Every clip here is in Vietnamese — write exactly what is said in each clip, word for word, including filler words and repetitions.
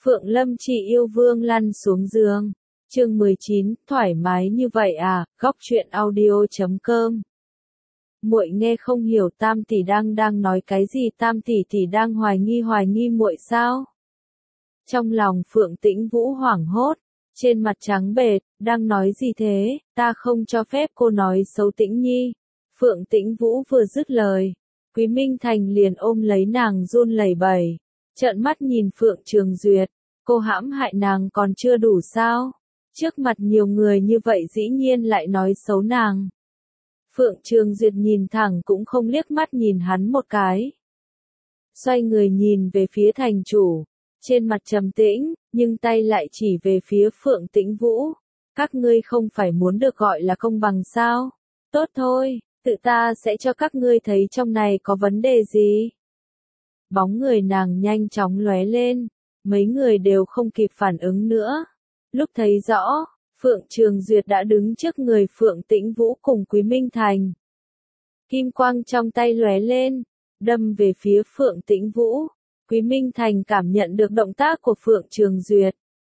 Phượng Lâm chỉ yêu vương lăn xuống giường. Chương mười chín, thoải mái như vậy à, góc truyện audio chấm com. Muội nghe không hiểu Tam tỷ đang đang nói cái gì, Tam tỷ tỷ đang hoài nghi hoài nghi muội sao? Trong lòng Phượng Tĩnh Vũ hoảng hốt, trên mặt trắng bệch, đang nói gì thế, ta không cho phép cô nói xấu Tĩnh Nhi. Phượng Tĩnh Vũ vừa dứt lời, Quý Minh Thành liền ôm lấy nàng run lẩy bẩy, trợn mắt nhìn Phượng Trường Duyệt, cô hãm hại nàng còn chưa đủ sao? Trước mặt nhiều người như vậy dĩ nhiên lại nói xấu nàng. Phượng Trường Duyệt nhìn thẳng cũng không liếc mắt nhìn hắn một cái. Xoay người nhìn về phía thành chủ, trên mặt trầm tĩnh, nhưng tay lại chỉ về phía Phượng Tĩnh Vũ. Các ngươi không phải muốn được gọi là công bằng sao? Tốt thôi, tự ta sẽ cho các ngươi thấy trong này có vấn đề gì. Bóng người nàng nhanh chóng lóe lên, mấy người đều không kịp phản ứng nữa. Lúc thấy rõ, Phượng Trường Duyệt đã đứng trước người Phượng Tĩnh Vũ cùng Quý Minh Thành. Kim quang trong tay lóe lên, đâm về phía Phượng Tĩnh Vũ. Quý Minh Thành cảm nhận được động tác của Phượng Trường Duyệt,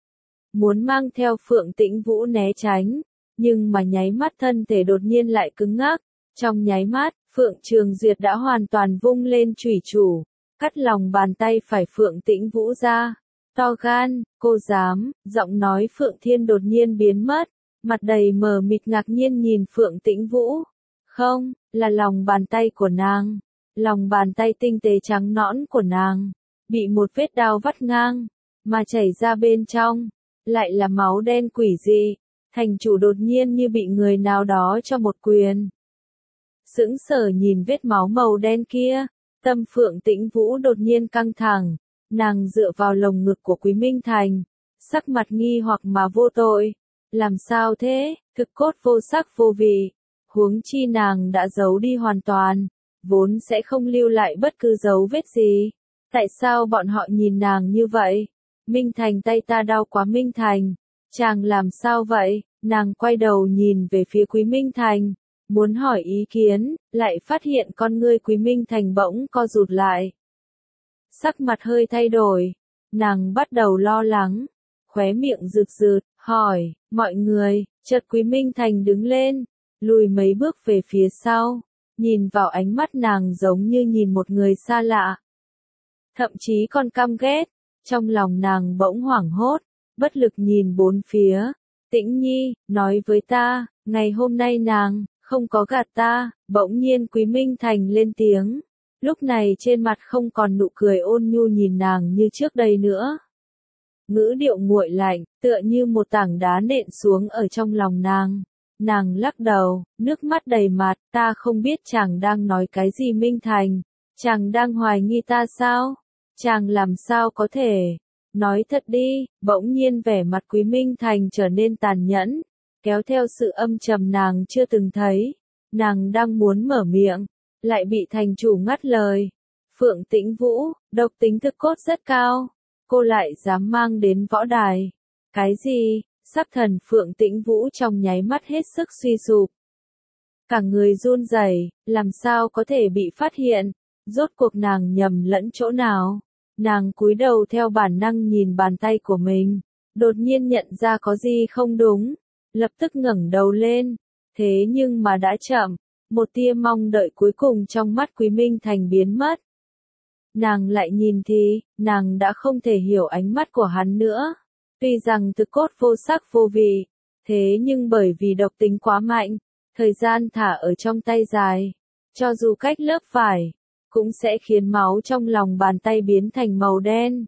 muốn mang theo Phượng Tĩnh Vũ né tránh, nhưng mà nháy mắt thân thể đột nhiên lại cứng ngắc. Trong nháy mắt, Phượng Trường Duyệt đã hoàn toàn vung lên chủy thủ, cắt lòng bàn tay phải Phượng Tĩnh Vũ ra. To gan, cô dám, giọng nói Phượng Thiên đột nhiên biến mất, mặt đầy mờ mịt ngạc nhiên nhìn Phượng Tĩnh Vũ. Không, là lòng bàn tay của nàng, lòng bàn tay tinh tế trắng nõn của nàng, bị một vết đao vắt ngang, mà chảy ra bên trong, lại là máu đen quỷ dị. Thành chủ đột nhiên như bị người nào đó cho một quyền. Sững sờ nhìn vết máu màu đen kia, tâm Phượng Tĩnh Vũ đột nhiên căng thẳng. Nàng dựa vào lồng ngực của Quý Minh Thành, sắc mặt nghi hoặc mà vô tội. Làm sao thế, thực cốt vô sắc vô vị, huống chi nàng đã giấu đi hoàn toàn, vốn sẽ không lưu lại bất cứ dấu vết gì. Tại sao bọn họ nhìn nàng như vậy? Minh Thành, tay ta đau quá. Minh Thành, chàng làm sao vậy? Nàng quay đầu nhìn về phía Quý Minh Thành, muốn hỏi ý kiến, lại phát hiện con ngươi Quý Minh Thành bỗng co rụt lại. Sắc mặt hơi thay đổi, nàng bắt đầu lo lắng, khóe miệng rực rực, hỏi, mọi người, chợt Quý Minh Thành đứng lên, lùi mấy bước về phía sau, nhìn vào ánh mắt nàng giống như nhìn một người xa lạ. Thậm chí còn căm ghét, trong lòng nàng bỗng hoảng hốt, bất lực nhìn bốn phía. Tĩnh Nhi, nói với ta, ngày hôm nay nàng, không có gạt ta. Bỗng nhiên Quý Minh Thành lên tiếng. Lúc này trên mặt không còn nụ cười ôn nhu nhìn nàng như trước đây nữa. Ngữ điệu nguội lạnh, tựa như một tảng đá nện xuống ở trong lòng nàng. Nàng lắc đầu, nước mắt đầy mặt, ta không biết chàng đang nói cái gì. Minh Thành, chàng đang hoài nghi ta sao? Chàng làm sao có thể? Nói thật đi. Bỗng nhiên vẻ mặt Quý Minh Thành trở nên tàn nhẫn, kéo theo sự âm trầm nàng chưa từng thấy. Nàng đang muốn mở miệng, lại bị thành chủ ngắt lời. Phượng Tĩnh Vũ, độc tính thực cốt rất cao, cô lại dám mang đến võ đài. Cái gì? Sắc thần Phượng Tĩnh Vũ trong nháy mắt hết sức suy sụp. Cả người run rẩy, làm sao có thể bị phát hiện? Rốt cuộc nàng nhầm lẫn chỗ nào? Nàng cúi đầu theo bản năng nhìn bàn tay của mình, đột nhiên nhận ra có gì không đúng, lập tức ngẩng đầu lên. Thế nhưng mà đã chậm. Một tia mong đợi cuối cùng trong mắt Quý Minh Thành biến mất. Nàng lại nhìn thì, nàng đã không thể hiểu ánh mắt của hắn nữa. Tuy rằng thực cốt vô sắc vô vị, thế nhưng bởi vì độc tính quá mạnh, thời gian thả ở trong tay dài, cho dù cách lớp vải, cũng sẽ khiến máu trong lòng bàn tay biến thành màu đen.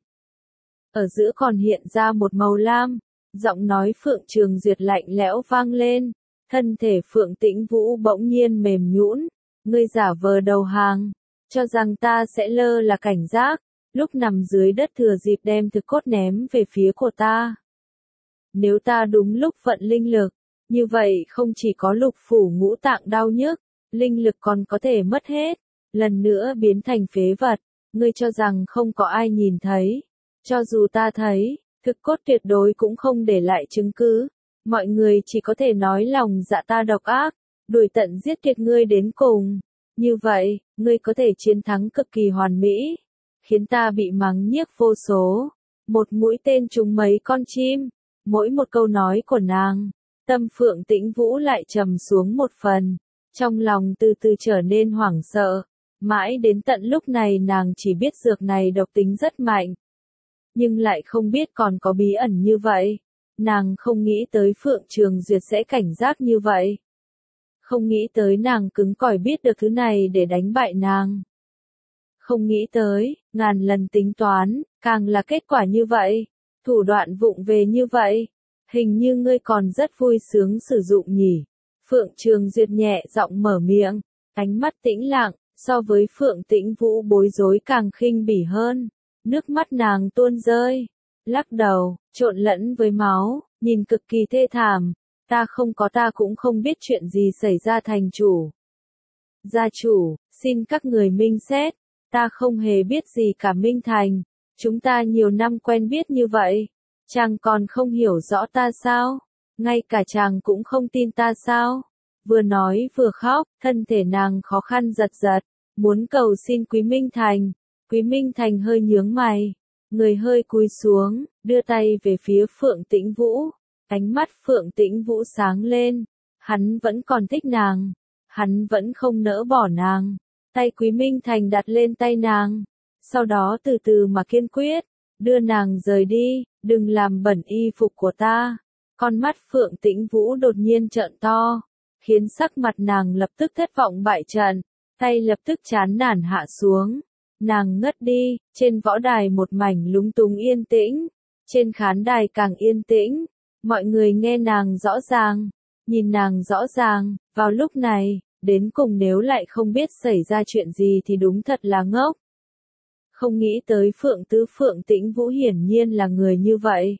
Ở giữa còn hiện ra một màu lam, giọng nói Phượng Trường Duyệt lạnh lẽo vang lên. Thân thể Phượng Tĩnh Vũ bỗng nhiên mềm nhũn, ngươi giả vờ đầu hàng, cho rằng ta sẽ lơ là cảnh giác, lúc nằm dưới đất thừa dịp đem thực cốt ném về phía của ta. Nếu ta đúng lúc vận linh lực, như vậy không chỉ có lục phủ ngũ tạng đau nhức, linh lực còn có thể mất hết, lần nữa biến thành phế vật. Ngươi cho rằng không có ai nhìn thấy, cho dù ta thấy, thực cốt tuyệt đối cũng không để lại chứng cứ. Mọi người chỉ có thể nói lòng dạ ta độc ác, đuổi tận giết tuyệt ngươi đến cùng. Như vậy, ngươi có thể chiến thắng cực kỳ hoàn mỹ, khiến ta bị mắng nhiếc vô số. một mũi tên trúng mấy con chim, mỗi một câu nói của nàng, tâm Phượng Tĩnh Vũ lại trầm xuống một phần, trong lòng từ từ trở nên hoảng sợ, mãi đến tận lúc này nàng chỉ biết dược này độc tính rất mạnh, nhưng lại không biết còn có bí ẩn như vậy, nàng không nghĩ tới Phượng Trường Duyệt sẽ cảnh giác như vậy. Không nghĩ tới nàng cứng cỏi biết được thứ này để đánh bại nàng. Không nghĩ tới, ngàn lần tính toán, càng là kết quả như vậy. Thủ đoạn vụng về như vậy. Hình như ngươi còn rất vui sướng sử dụng nhỉ. Phượng Trường Duyệt nhẹ giọng mở miệng, ánh mắt tĩnh lặng, so với Phượng Tĩnh Vũ bối rối càng khinh bỉ hơn. Nước mắt nàng tuôn rơi, lắc đầu, trộn lẫn với máu, nhìn cực kỳ thê thảm. Ta không có ta cũng không biết chuyện gì xảy ra thành chủ. Gia chủ, xin các người minh xét, ta không hề biết gì cả Minh Thành, chúng ta nhiều năm quen biết như vậy, chàng còn không hiểu rõ ta sao, ngay cả chàng cũng không tin ta sao, vừa nói vừa khóc, thân thể nàng khó khăn giật giật, muốn cầu xin Quý Minh Thành, Quý Minh Thành hơi nhướng mày, người hơi cúi xuống, đưa tay về phía Phượng Tĩnh Vũ. Ánh mắt Phượng Tĩnh Vũ sáng lên, hắn vẫn còn thích nàng, hắn vẫn không nỡ bỏ nàng. Tay Quý Minh Thành đặt lên tay nàng, sau đó từ từ mà kiên quyết, đưa nàng rời đi, đừng làm bẩn y phục của ta. Con mắt Phượng Tĩnh Vũ đột nhiên trợn to, khiến sắc mặt nàng lập tức thất vọng bại trận, tay lập tức chán nản hạ xuống. Nàng ngất đi, trên võ đài một mảnh lúng túng yên tĩnh, trên khán đài càng yên tĩnh. Mọi người nghe nàng rõ ràng, nhìn nàng rõ ràng, vào lúc này, đến cùng nếu lại không biết xảy ra chuyện gì thì đúng thật là ngốc. Không nghĩ tới Phượng Tứ Phượng Tĩnh Vũ hiển nhiên là người như vậy.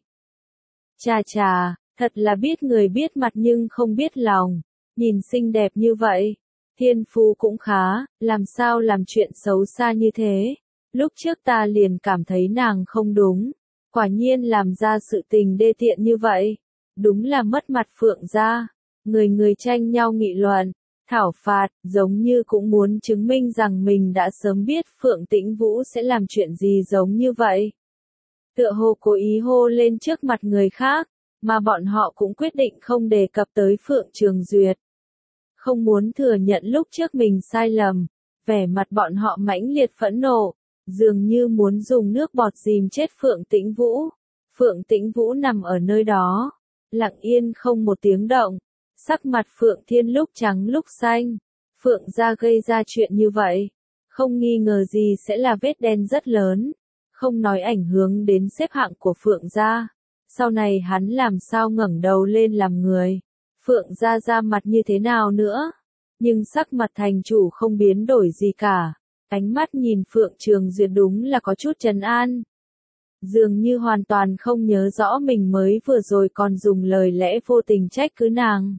Chà chà, thật là biết người biết mặt nhưng không biết lòng, nhìn xinh đẹp như vậy, thiên phú cũng khá, làm sao làm chuyện xấu xa như thế, lúc trước ta liền cảm thấy nàng không đúng. Quả nhiên làm ra sự tình đê tiện như vậy, đúng là mất mặt Phượng gia. Người người tranh nhau nghị luận, thảo phạt, giống như cũng muốn chứng minh rằng mình đã sớm biết Phượng Tĩnh Vũ sẽ làm chuyện gì giống như vậy. Tựa hồ cố ý hô lên trước mặt người khác, mà bọn họ cũng quyết định không đề cập tới Phượng Trường Duyệt. Không muốn thừa nhận lúc trước mình sai lầm, vẻ mặt bọn họ mãnh liệt phẫn nộ. Dường như muốn dùng nước bọt dìm chết Phượng Tĩnh Vũ. Phượng Tĩnh Vũ nằm ở nơi đó, lặng yên không một tiếng động, sắc mặt Phượng Thiên lúc trắng lúc xanh. Phượng gia gây ra chuyện như vậy, không nghi ngờ gì sẽ là vết đen rất lớn, không nói ảnh hưởng đến xếp hạng của Phượng gia. Sau này hắn làm sao ngẩng đầu lên làm người, Phượng gia ra mặt như thế nào nữa, nhưng sắc mặt thành chủ không biến đổi gì cả. Ánh mắt nhìn Phượng Trường Duyệt đúng là có chút trấn an. Dường như hoàn toàn không nhớ rõ mình mới vừa rồi còn dùng lời lẽ vô tình trách cứ nàng.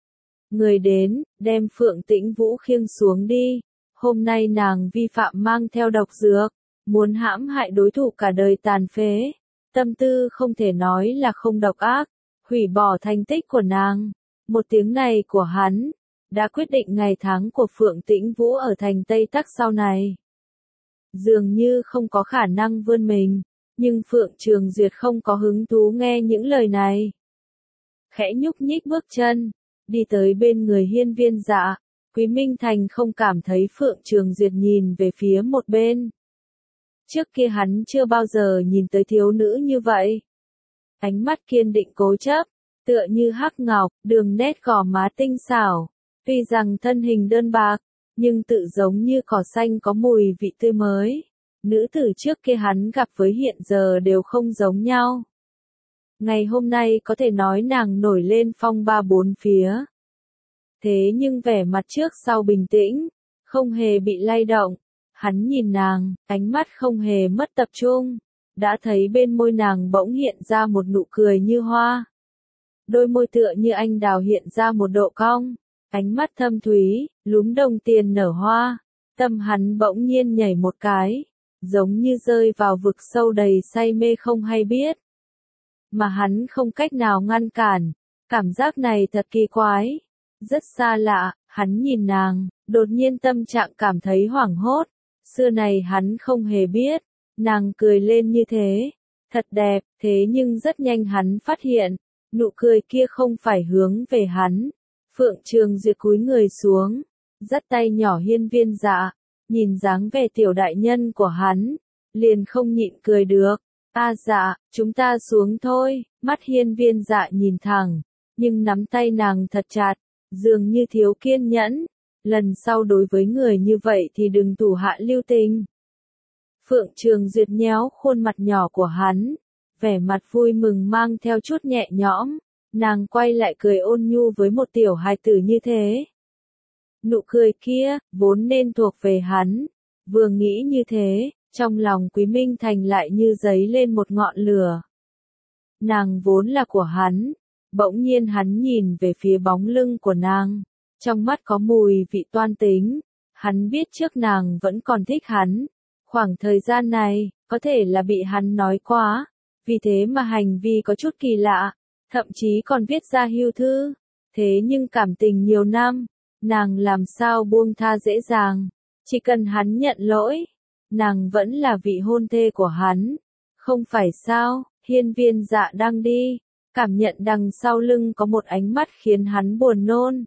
Người đến, đem Phượng Tĩnh Vũ khiêng xuống đi. Hôm nay nàng vi phạm mang theo độc dược, muốn hãm hại đối thủ cả đời tàn phế. Tâm tư không thể nói là không độc ác, hủy bỏ thành tích của nàng. Một tiếng này của hắn đã quyết định ngày tháng của Phượng Tĩnh Vũ ở thành Tây Tắc sau này. Dường như không có khả năng vươn mình, nhưng Phượng Trường Duyệt không có hứng thú nghe những lời này. Khẽ nhúc nhích bước chân, đi tới bên người Hiên Viên Dạ, Quý Minh Thành không cảm thấy Phượng Trường Duyệt nhìn về phía một bên. Trước kia hắn chưa bao giờ nhìn tới thiếu nữ như vậy. Ánh mắt kiên định cố chấp, tựa như hắc ngọc, đường nét gò má tinh xảo. Tuy rằng thân hình đơn bạc, nhưng tự giống như cỏ xanh có mùi vị tươi mới. Nữ tử trước kia hắn gặp với hiện giờ đều không giống nhau. Ngày hôm nay có thể nói nàng nổi lên phong ba bốn phía. Thế nhưng vẻ mặt trước sau bình tĩnh, không hề bị lay động. Hắn nhìn nàng, ánh mắt không hề mất tập trung. Đã thấy bên môi nàng bỗng hiện ra một nụ cười như hoa. Đôi môi tựa như anh đào hiện ra một độ cong. Ánh mắt thâm thúy, lúm đồng tiền nở hoa, tâm hắn bỗng nhiên nhảy một cái, giống như rơi vào vực sâu đầy say mê không hay biết. Mà hắn không cách nào ngăn cản, cảm giác này thật kỳ quái, rất xa lạ, hắn nhìn nàng, đột nhiên tâm trạng cảm thấy hoảng hốt, xưa này hắn không hề biết, nàng cười lên như thế, thật đẹp, thế nhưng rất nhanh hắn phát hiện, nụ cười kia không phải hướng về hắn. Phượng Trường Duyệt cúi người xuống, dắt tay nhỏ Hiên Viên Dạ, nhìn dáng vẻ tiểu đại nhân của hắn, liền không nhịn cười được. A Dạ, chúng ta xuống thôi. Mắt Hiên Viên Dạ nhìn thẳng, nhưng nắm tay nàng thật chặt, dường như thiếu kiên nhẫn. Lần sau đối với người như vậy thì đừng thủ hạ lưu tình. Phượng Trường Duyệt nhéo khuôn mặt nhỏ của hắn, vẻ mặt vui mừng mang theo chút nhẹ nhõm, nàng quay lại cười ôn nhu với một tiểu hài tử như thế. Nụ cười kia, vốn nên thuộc về hắn, vừa nghĩ như thế, trong lòng Quý Minh Thành lại như giấy lên một ngọn lửa. Nàng vốn là của hắn, bỗng nhiên hắn nhìn về phía bóng lưng của nàng, trong mắt có mùi vị toan tính, hắn biết trước nàng vẫn còn thích hắn. Khoảng thời gian này, có thể là bị hắn nói quá, vì thế mà hành vi có chút kỳ lạ, thậm chí còn viết ra hưu thư. Thế nhưng cảm tình nhiều năm, nàng làm sao buông tha dễ dàng, chỉ cần hắn nhận lỗi, nàng vẫn là vị hôn thê của hắn. Không phải sao? Hiên Viên Dạ đang đi, cảm nhận đằng sau lưng có một ánh mắt khiến hắn buồn nôn.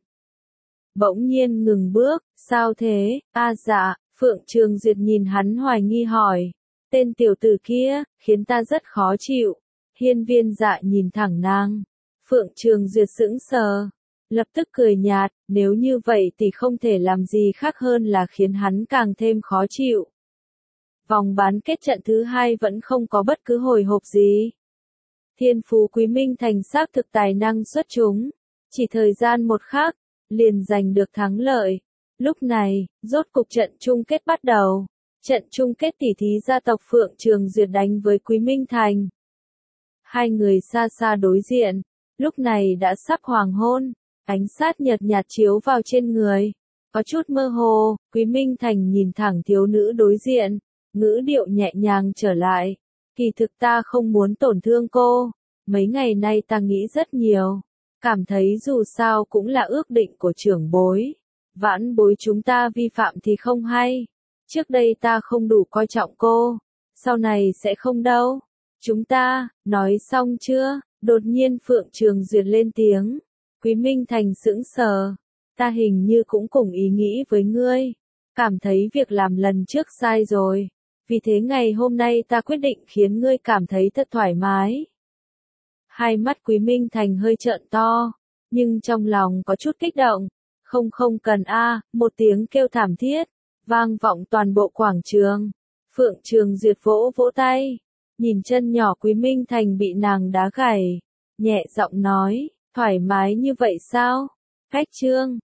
Bỗng nhiên ngừng bước, sao thế? A Dạ. Phượng Trường Duyệt nhìn hắn hoài nghi hỏi, tên tiểu tử kia, khiến ta rất khó chịu. Hiên Viên Dạ nhìn thẳng nàng, Phượng Trường Duyệt sững sờ, lập tức cười nhạt, nếu như vậy thì không thể làm gì khác hơn là khiến hắn càng thêm khó chịu. Vòng bán kết trận thứ hai vẫn không có bất cứ hồi hộp gì. Thiên phú Quý Minh Thành xác thực tài năng xuất chúng, chỉ thời gian một khắc, liền giành được thắng lợi. Lúc này, rốt cục trận chung kết bắt đầu. Trận chung kết tỉ thí gia tộc Phượng Trường Duyệt đánh với Quý Minh Thành. Hai người xa xa đối diện, lúc này đã sắp hoàng hôn, ánh sát nhợt nhạt chiếu vào trên người, có chút mơ hồ. Quý Minh Thành nhìn thẳng thiếu nữ đối diện, ngữ điệu nhẹ nhàng trở lại, kỳ thực ta không muốn tổn thương cô, mấy ngày nay ta nghĩ rất nhiều, cảm thấy dù sao cũng là ước định của trưởng bối. Vãn bối chúng ta vi phạm thì không hay. Trước đây ta không đủ coi trọng cô, sau này sẽ không đâu. Chúng ta, nói xong chưa? Đột nhiên Phượng Trường Duyệt lên tiếng. Quý Minh Thành sững sờ. Ta hình như cũng cùng ý nghĩ với ngươi. Cảm thấy việc làm lần trước sai rồi. Vì thế ngày hôm nay ta quyết định khiến ngươi cảm thấy thật thoải mái. Hai mắt Quý Minh Thành hơi trợn to, nhưng trong lòng có chút kích động. Không không cần a, à, một tiếng kêu thảm thiết, vang vọng toàn bộ quảng trường. Phượng Trường Duyệt vỗ vỗ tay, nhìn chân nhỏ Quý Minh Thành bị nàng đá gãy, nhẹ giọng nói, thoải mái như vậy sao? Cách chương